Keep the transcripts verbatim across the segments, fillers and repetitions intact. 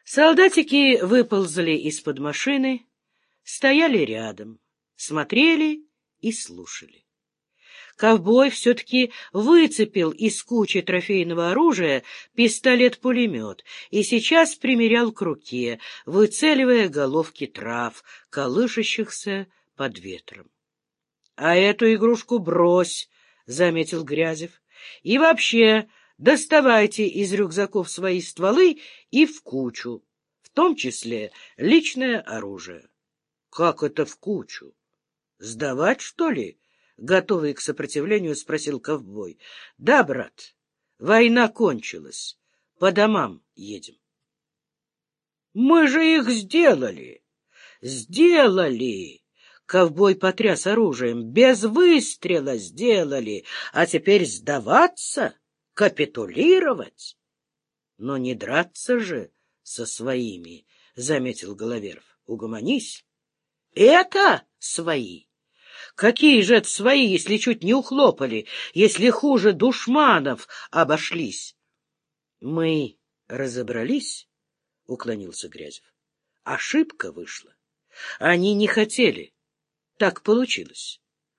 Солдатики выползли из-под машины, стояли рядом, смотрели и слушали. Ковбой все-таки выцепил из кучи трофейного оружия пистолет-пулемет и сейчас примерял к руке, выцеливая головки трав, колышащихся под ветром. — А эту игрушку брось, — заметил Грязев, — и вообще доставайте из рюкзаков свои стволы и в кучу, в том числе личное оружие. — Как это в кучу? Сдавать, что ли? — готовый к сопротивлению, спросил ковбой. — Да, брат, война кончилась. По домам едем. — Мы же их сделали! Сделали! Ковбой потряс оружием. Без выстрела сделали. А теперь сдаваться? Капитулировать? Но не драться же со своими, — заметил Головеров. Угомонись. Это свои? Какие же это свои, если чуть не ухлопали, если хуже душманов обошлись? Мы разобрались, — уклонился Грязев. Ошибка вышла. Они не хотели. Так получилось.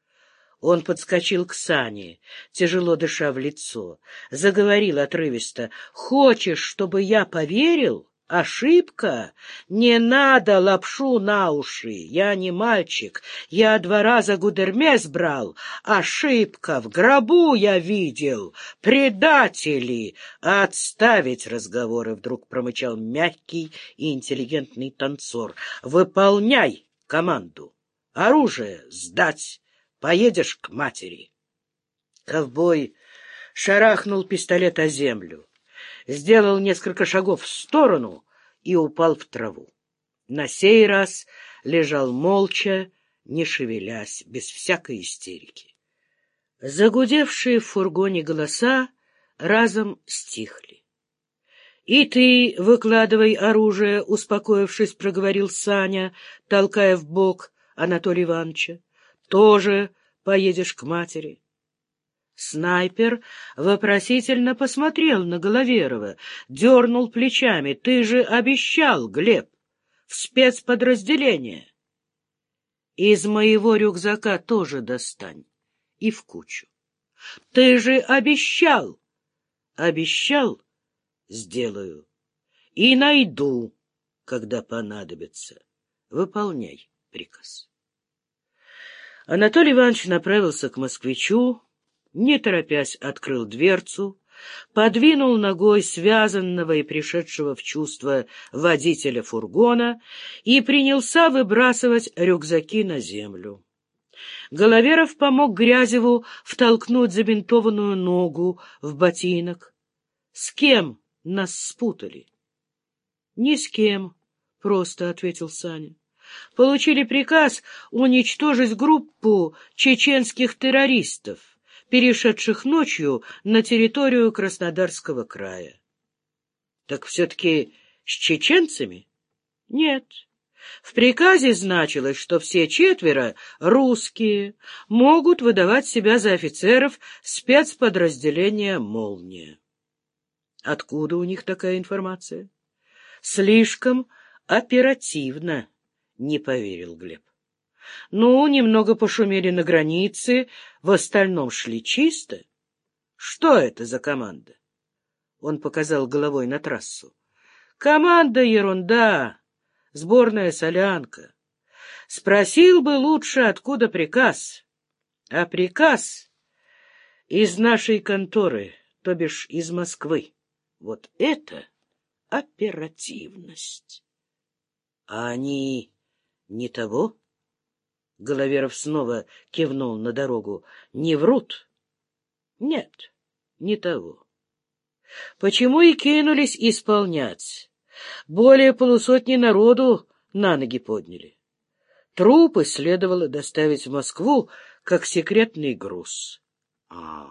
Он подскочил к Сане, тяжело дыша в лицо, заговорил отрывисто. — Хочешь, чтобы я поверил? Ошибка? Не надо лапшу на уши. Я не мальчик. Я два раза гудермес брал. Ошибка. В гробу я видел. Предатели. Отставить разговоры, вдруг промычал мягкий и интеллигентный танцор. Выполняй команду. Оружие сдать. Поедешь к матери. Ковбой шарахнул пистолет о землю, сделал несколько шагов в сторону и упал в траву. На сей раз лежал молча, не шевелясь, без всякой истерики. Загудевшие в фургоне голоса разом стихли. — И ты выкладывай оружие, — успокоившись, проговорил Саня, толкая в бок Анатолия Ивановича. — Тоже поедешь к матери. Снайпер вопросительно посмотрел на Головерова, дернул плечами. — Ты же обещал, Глеб, в спецподразделение. — Из моего рюкзака тоже достань и в кучу. — Ты же обещал. — Обещал, сделаю. И найду, когда понадобится. Выполняй приказ. Анатолий Иванович направился к москвичу, не торопясь открыл дверцу, подвинул ногой связанного и пришедшего в чувство водителя фургона и принялся выбрасывать рюкзаки на землю. Головеров помог Грязеву втолкнуть забинтованную ногу в ботинок. — С кем нас спутали? — Ни с кем, — просто ответил Саня. Получили приказ уничтожить группу чеченских террористов, перешедших ночью на территорию Краснодарского края. — Так все-таки с чеченцами? — Нет. В приказе значилось, что все четверо русские, могут выдавать себя за офицеров спецподразделения «Молния». Откуда у них такая информация? Слишком оперативно. — не поверил Глеб. — Ну, немного пошумели на границе, в остальном шли чисто. — Что это за команда? Он показал головой на трассу. — Команда ерунда, сборная солянка. Спросил бы лучше, откуда приказ. А приказ из нашей конторы, то бишь из Москвы. Вот это оперативность. А они... Не того? Головеров снова кивнул на дорогу. Не врут? Нет, не того. Почему и кинулись исполнять? Более полусотни народу на ноги подняли. Трупы следовало доставить в Москву как секретный груз. А,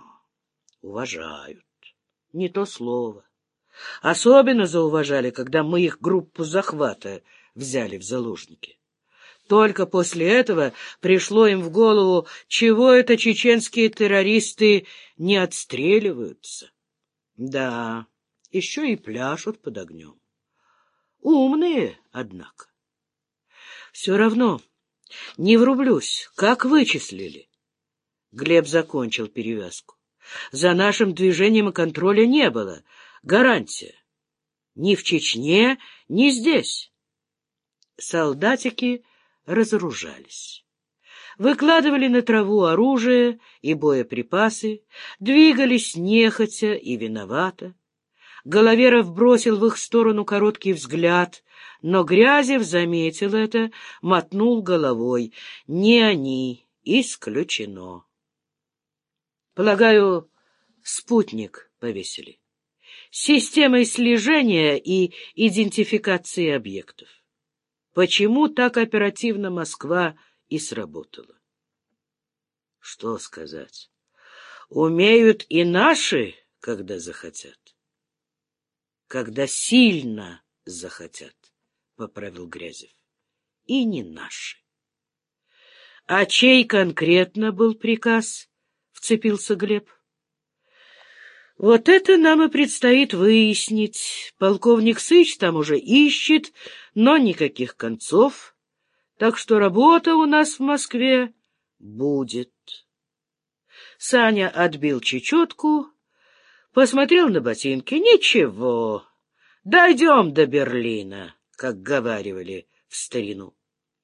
уважают. Не то слово. Особенно зауважали, когда мы их группу захвата взяли в заложники. Только после этого пришло им в голову, чего это чеченские террористы не отстреливаются. Да, еще и пляшут под огнем. Умные, однако. Все равно не врублюсь. Как вычислили? Глеб закончил перевязку. За нашим движением и контроля не было. Гарантия. Ни в Чечне, ни здесь. Солдатики разоружались. Выкладывали на траву оружие и боеприпасы, двигались нехотя и виновато. Головеров бросил в их сторону короткий взгляд, но Грязев заметил это, мотнул головой. Не они, исключено. Полагаю, спутник повесили. Системой слежения и идентификации объектов. Почему так оперативно Москва и сработала? Что сказать? Умеют и наши, когда захотят. Когда сильно захотят, — поправил Грязев. И не наши. А чей конкретно был приказ? — вцепился Глеб. Вот это нам и предстоит выяснить. Полковник Сыч там уже ищет, но никаких концов. Так что работа у нас в Москве будет. Саня отбил чечетку, посмотрел на ботинки. Ничего, дойдем до Берлина, как говаривали в старину.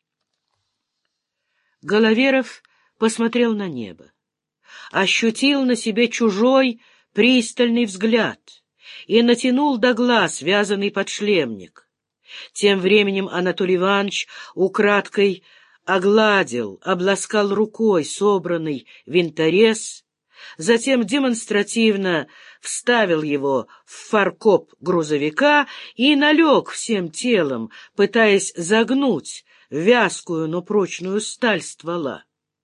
Головеров посмотрел на небо, ощутил на себе чужой пристальный взгляд и натянул до глаз вязаный подшлемник. Тем временем Анатолий Иванович украдкой огладил, обласкал рукой собранный винторез, затем демонстративно вставил его в фаркоп грузовика и налег всем телом, пытаясь загнуть вязкую, но прочную сталь ствола.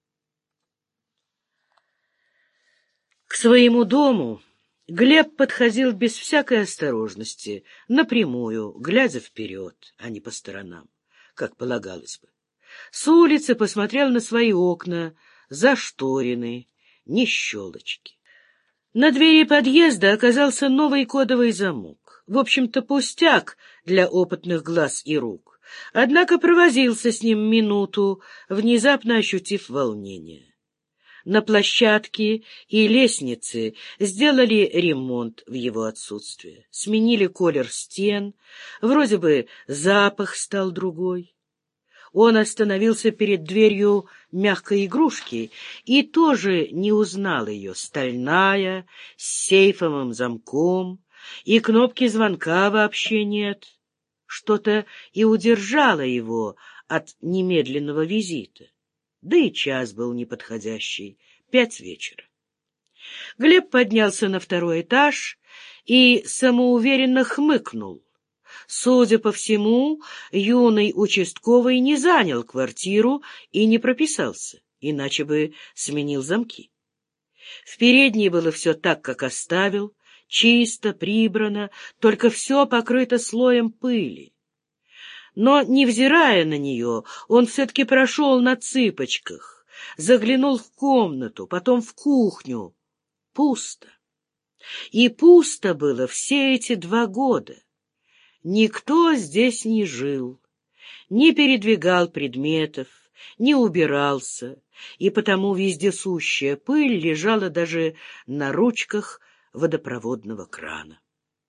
К своему дому Глеб подходил без всякой осторожности, напрямую, глядя вперед, а не по сторонам, как полагалось бы. С улицы посмотрел на свои окна, зашторены, ни щелочки. На двери подъезда оказался новый кодовый замок. В общем-то, пустяк для опытных глаз и рук. Однако провозился с ним минуту, внезапно ощутив волнение. На площадке и лестнице сделали ремонт в его отсутствие. Сменили колер стен, вроде бы запах стал другой. Он остановился перед дверью мягкой игрушки и тоже не узнал ее. Стальная, с сейфовым замком, и кнопки звонка вообще нет. Что-то и удержало его от немедленного визита. Да и час был неподходящий, пять вечера. Глеб поднялся на второй этаж и самоуверенно хмыкнул. Судя по всему, юный участковый не занял квартиру и не прописался, иначе бы сменил замки. В передней было все так, как оставил, чисто, прибрано, только все покрыто слоем пыли. Но, невзирая на нее, он все-таки прошел на цыпочках, заглянул в комнату, потом в кухню. Пусто. И пусто было все эти два года. Никто здесь не жил, не передвигал предметов, не убирался, и потому вездесущая пыль лежала даже на ручках водопроводного крана.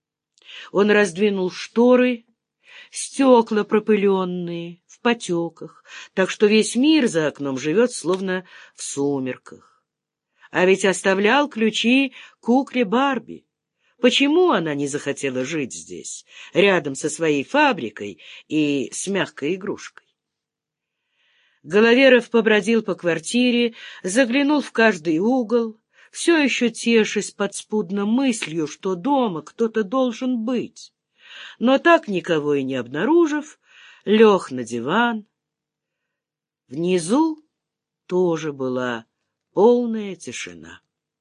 Он раздвинул шторы, стекла пропыленные, в потеках, так что весь мир за окном живет словно в сумерках. А ведь оставлял ключи кукле Барби. Почему она не захотела жить здесь, рядом со своей фабрикой и с мягкой игрушкой? Головеров побродил по квартире, заглянул в каждый угол, все еще тешась подспудно мыслью, что дома кто-то должен быть. Но так никого и не обнаружив, лег на диван. Внизу тоже была полная тишина.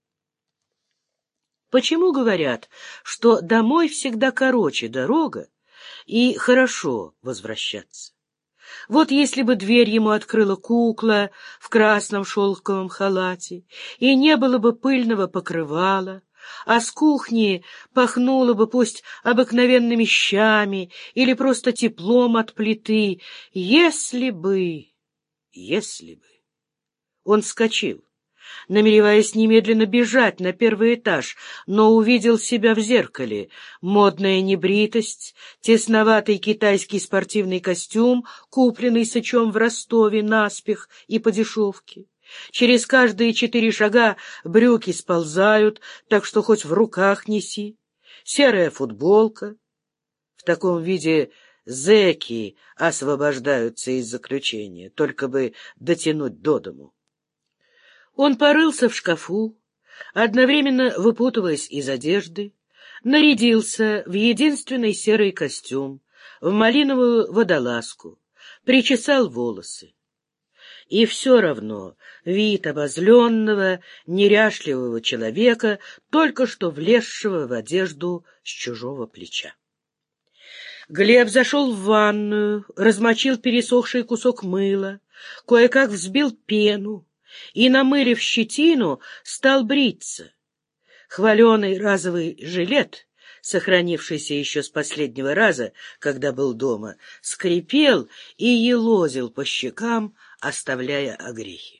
Почему говорят, что домой всегда короче дорога и хорошо возвращаться? Вот если бы дверь ему открыла кукла в красном шелковом халате, и не было бы пыльного покрывала, а с кухни пахнуло бы пусть обыкновенными щами или просто теплом от плиты, если бы, если бы. Он вскочил, намереваясь немедленно бежать на первый этаж, но увидел себя в зеркале. Модная небритость, тесноватый китайский спортивный костюм, купленный Сычом в Ростове наспех и по дешевке. Через каждые четыре шага брюки сползают, так что хоть в руках неси. Серая футболка. В таком виде зэки освобождаются из заключения, только бы дотянуть до дому. Он порылся в шкафу, одновременно выпутываясь из одежды, нарядился в единственный серый костюм, в малиновую водолазку, причесал волосы. И все равно вид обозленного, неряшливого человека, только что влезшего в одежду с чужого плеча. Глеб зашел в ванную, размочил пересохший кусок мыла, кое-как взбил пену и, намылив щетину, стал бриться. Хваленый разовый жилет, сохранившийся еще с последнего раза, когда был дома, скрипел и елозил по щекам, оставляя огрехи.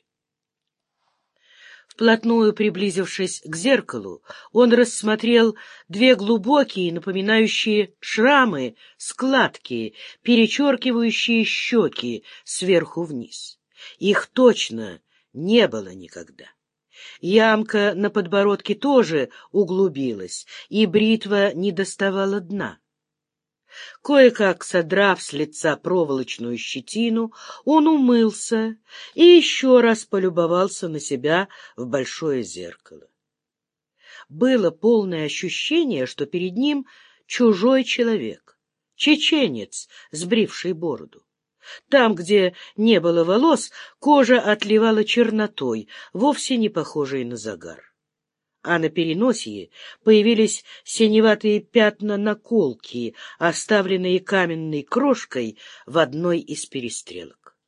Вплотную приблизившись к зеркалу, он рассмотрел две глубокие, напоминающие шрамы, складки, перечеркивающие щеки сверху вниз. Их точно не было никогда. Ямка на подбородке тоже углубилась, и бритва не доставала дна. Кое-как содрав с лица проволочную щетину, он умылся и еще раз полюбовался на себя в большое зеркало. Было полное ощущение, что перед ним чужой человек, чеченец, сбривший бороду. Там, где не было волос, кожа отливала чернотой, вовсе не похожей на загар. А на переносице появились синеватые пятна наколки, оставленные каменной крошкой в одной из перестрелок.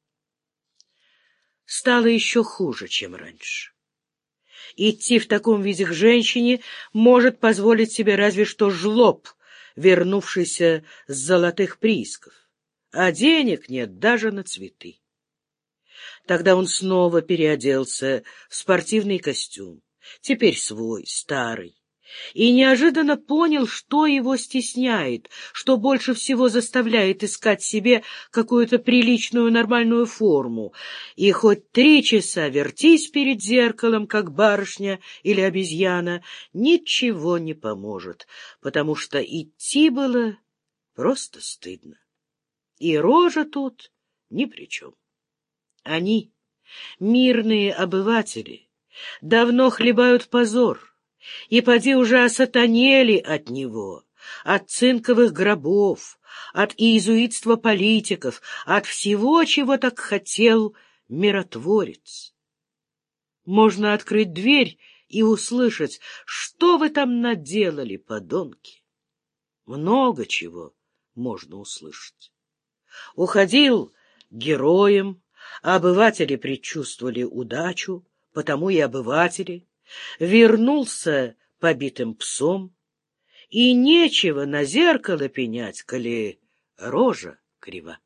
Стало еще хуже, чем раньше. Идти в таком виде к женщине может позволить себе разве что жлоб, вернувшийся с золотых приисков. А денег нет даже на цветы. Тогда он снова переоделся в спортивный костюм, теперь свой, старый, и неожиданно понял, что его стесняет, что больше всего заставляет искать себе какую-то приличную нормальную форму, и хоть три часа вертись перед зеркалом, как барышня или обезьяна, ничего не поможет, потому что идти было просто стыдно. И рожа тут ни при чем. Они, мирные обыватели, давно хлебают позор, и поди уже осатанели от него, от цинковых гробов, от иезуитства политиков, от всего, чего так хотел миротворец. Можно открыть дверь и услышать, что вы там наделали, подонки. Много чего можно услышать. Уходил героем, а обыватели предчувствовали удачу, потому и обыватели. Вернулся побитым псом, и нечего на зеркало пенять, коли рожа крива.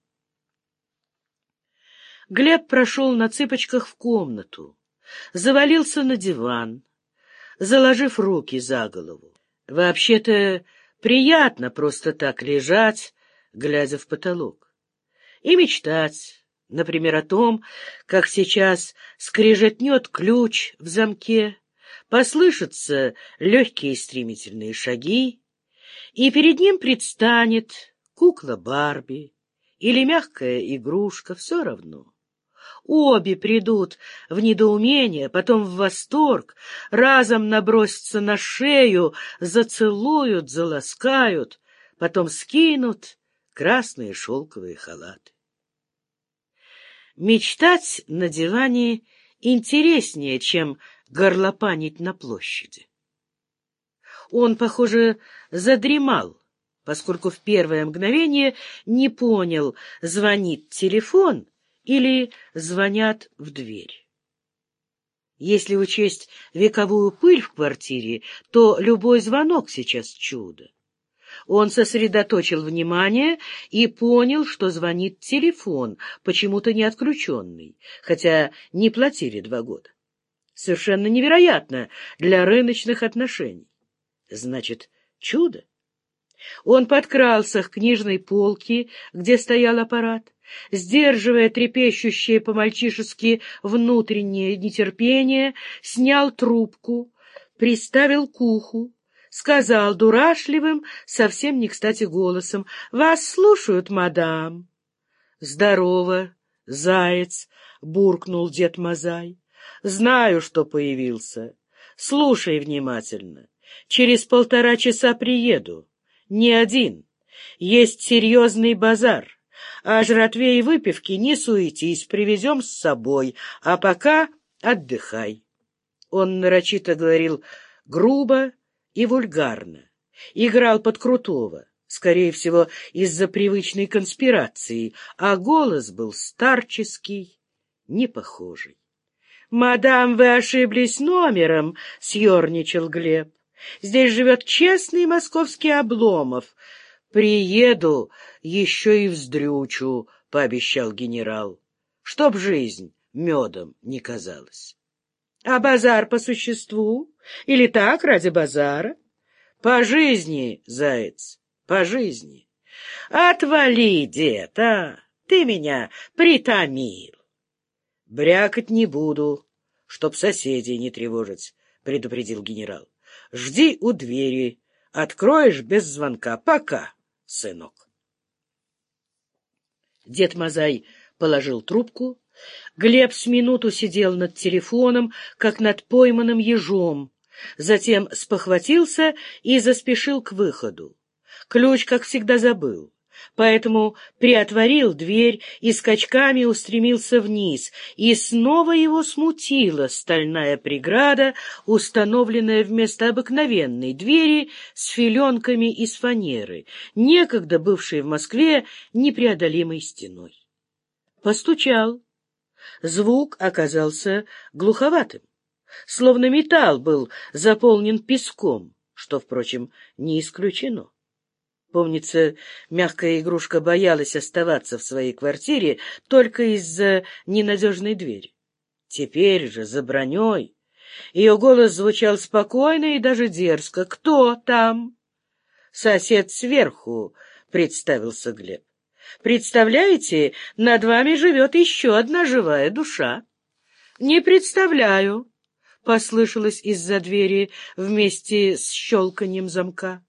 Глеб прошел на цыпочках в комнату, завалился на диван, заложив руки за голову. Вообще-то приятно просто так лежать, глядя в потолок, и мечтать, например, о том, как сейчас скрежетнет ключ в замке, послышатся легкие стремительные шаги, и перед ним предстанет кукла Барби или мягкая игрушка, все равно. Обе придут в недоумение, потом в восторг, разом набросятся на шею, зацелуют, заласкают, потом скинут красные шелковые халаты. Мечтать на диване интереснее, чем горлопанить на площади. Он, похоже, задремал, поскольку в первое мгновение не понял, звонит телефон или звонят в дверь. Если учесть вековую пыль в квартире, то любой звонок сейчас чудо. Он сосредоточил внимание и понял, что звонит телефон, почему-то не отключенный, хотя не платили два года. Совершенно невероятно для рыночных отношений. Значит, чудо. Он подкрался к книжной полке, где стоял аппарат, сдерживая трепещущее по-мальчишески внутреннее нетерпение, снял трубку, приставил к уху, сказал дурашливым, совсем не кстати голосом: «Вас слушают, мадам». «Здорово, заяц», — буркнул дед Мазай. «Знаю, что появился. Слушай внимательно. Через полтора часа приеду. Не один. Есть серьезный базар. О жратве и выпивке не суетись, привезем с собой, а пока отдыхай». Он нарочито говорил грубо и вульгарно. Играл под крутого, скорее всего, из-за привычной конспирации, а голос был старческий, непохожий. «Мадам, вы ошиблись номером», — съерничал Глеб. «Здесь живет честный московский Обломов. Приеду, еще и вздрючу», — пообещал генерал, «чтоб жизнь медом не казалась». «А базар по существу? Или так, ради базара?» «По жизни, заяц, по жизни». «Отвали, дед, а! Ты меня притомил». «Брякать не буду, чтоб соседей не тревожить», — предупредил генерал. «Жди у двери, откроешь без звонка. Пока, сынок». Дед Мазай положил трубку. Глеб с минуту сидел над телефоном, как над пойманным ежом, затем спохватился и заспешил к выходу. Ключ, как всегда, забыл, поэтому приотворил дверь и скачками устремился вниз, и снова его смутила стальная преграда, установленная вместо обыкновенной двери с филенками из фанеры, некогда бывшей в Москве непреодолимой стеной. Постучал. Звук оказался глуховатым, словно металл был заполнен песком, что, впрочем, не исключено. Помнится, мягкая игрушка боялась оставаться в своей квартире только из-за ненадежной двери. Теперь же, за броней, ее голос звучал спокойно и даже дерзко. «Кто там?» «Сосед сверху», — представился Глеб. «Представляете, над вами живет еще одна живая душа». «Не представляю», — послышалось из-за двери вместе с щелканьем замка.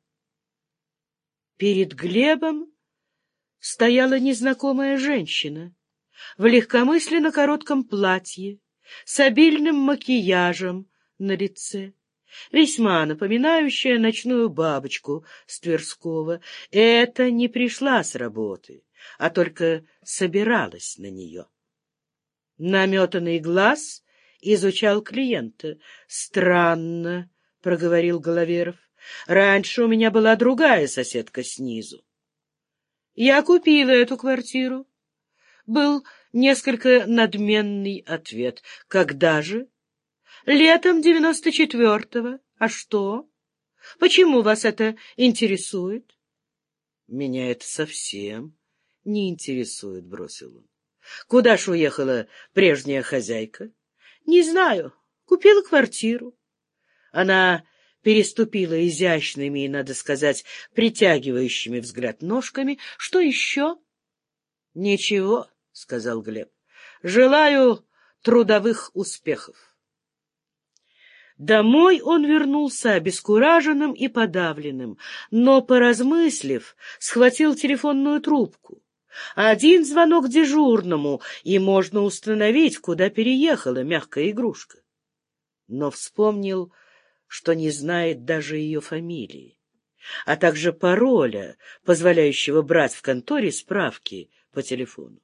Перед Глебом стояла незнакомая женщина в легкомысленно коротком платье, с обильным макияжем на лице, весьма напоминающая ночную бабочку с Тверского. Это не пришла с работы, а только собиралась на нее. Наметанный глаз изучал клиента. «Странно», — проговорил Головеров. «Раньше у меня была другая соседка снизу». «Я купила эту квартиру». Был несколько надменный ответ. «Когда же?» «Летом девяносто четвертого. А что? Почему вас это интересует?» «Меня это совсем не интересует», — бросил он. «Куда ж уехала прежняя хозяйка?» «Не знаю. Купила квартиру». Она переступила изящными и, надо сказать, притягивающими взгляд ножками. «Что еще?» «Ничего», — сказал Глеб. «Желаю трудовых успехов». Домой он вернулся обескураженным и подавленным, но, поразмыслив, схватил телефонную трубку. Один звонок дежурному, и можно установить, куда переехала мягкая игрушка. Но вспомнил, что не знает даже ее фамилии, а также пароля, позволяющего брать в конторе справки по телефону.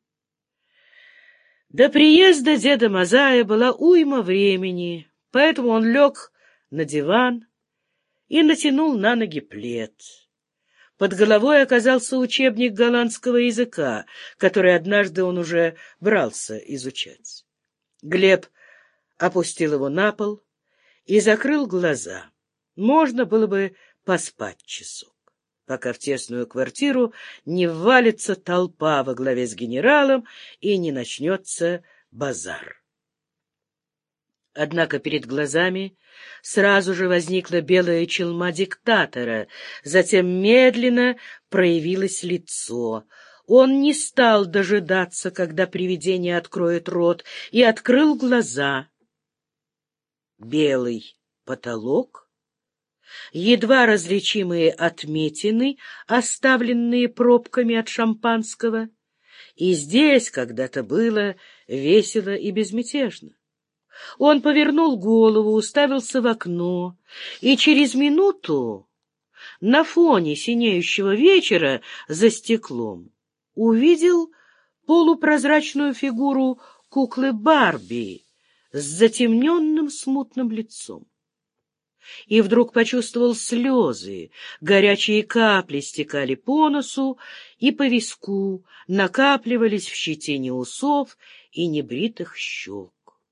До приезда деда Мазая была уйма времени, поэтому он лег на диван и натянул на ноги плед. Под головой оказался учебник голландского языка, который однажды он уже брался изучать. Глеб опустил его на пол и закрыл глаза. Можно было бы поспать часок, пока в тесную квартиру не ввалится толпа во главе с генералом и не начнется базар. Однако перед глазами сразу же возникла белая челма диктатора, затем медленно проявилось лицо. Он не стал дожидаться, когда привидение откроет рот, и открыл глаза. Белый потолок, едва различимые отметины, оставленные пробками от шампанского, и здесь когда-то было весело и безмятежно. Он повернул голову, уставился в окно, и через минуту на фоне синеющего вечера за стеклом увидел полупрозрачную фигуру куклы Барби с затемненным смутным лицом. И вдруг почувствовал слезы, горячие капли стекали по носу и по виску, накапливались в щетине усов и небритых щек.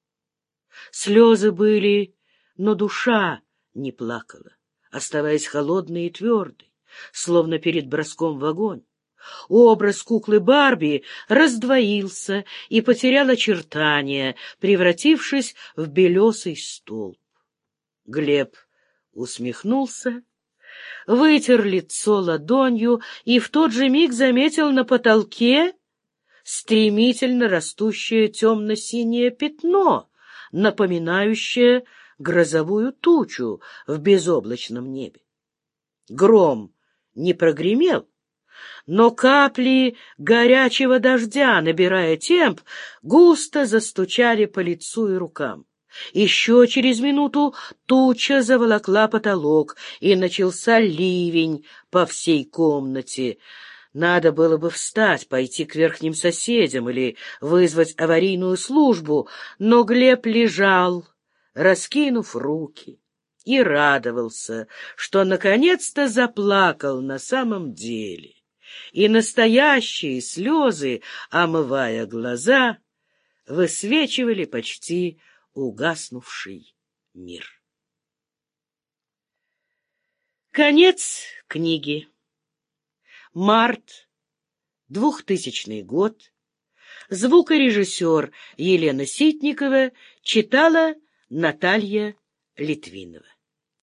Слезы были, но душа не плакала, оставаясь холодной и твердой, словно перед броском в огонь. Образ куклы Барби раздвоился и потерял очертания, превратившись в белесый столб. Глеб усмехнулся, вытер лицо ладонью и в тот же миг заметил на потолке стремительно растущее темно-синее пятно, напоминающее грозовую тучу в безоблачном небе. Гром не прогремел, но капли горячего дождя, набирая темп, густо застучали по лицу и рукам. Еще через минуту туча заволокла потолок, и начался ливень по всей комнате. Надо было бы встать, пойти к верхним соседям или вызвать аварийную службу, но Глеб лежал, раскинув руки, и радовался, что наконец-то заплакал на самом деле. И настоящие слезы, омывая глаза, высвечивали почти угаснувший мир. Конец книги. Март, двухтысячный год. Звукорежиссер Елена Ситникова читала Наталья Литвинова.